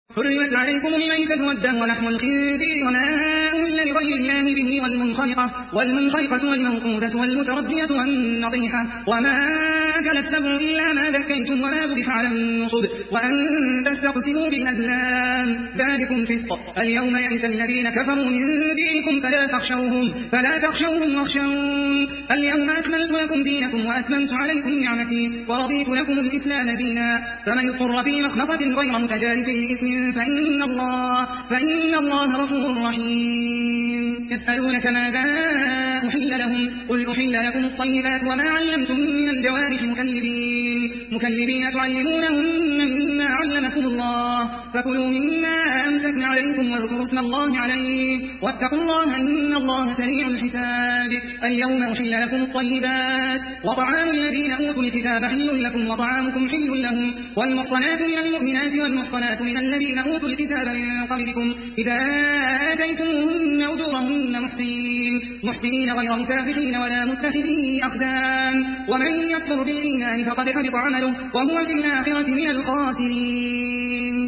حرمت عليكم الميتة والدم ولحم الخنزير وما أهل لغير الله به والمنخلقة والموقوذة والمتردية والنطيحة وما أكل السبع إلا ما ذكيتم وما ذبح على النصب وأن تستقسموا بالأزلام ذلكم فسق. اليوم يئس الذين كفروا من دينكم فلا تخشوهم واخشون. اليوم أكملت لكم دينكم وأتممت عليكم نعمتي ورضيت لكم الإسلام دينا. فمن اضطر في مخمصة غير متجانف لإثم فإن الله غفور رحيم. يسألونك ماذا أحل لهم قل أحل لكم الطيبات وما علمتم من الجوارح مكلبين تعلمونهن مما علمكم الله فكلوا مما أمسكن عليكم واذكروا اسم الله عليه واتقوا الله إن الله سريع الحساب. اليوم أحل لكم الطيبات وطعام الذين أوتوا الكتاب حل لكم وطعامكم حل لهم والمحصنات من المؤمنات والمحصنات من الذين أوتوا الكتاب من قبلكم إذا آتيتموهن أجورهن محسنين غير مسافحين ولا متخذي أخدان ومن يكفر بالإيمان فقد حبط عمله وهو في الآخرة من الخاسرين.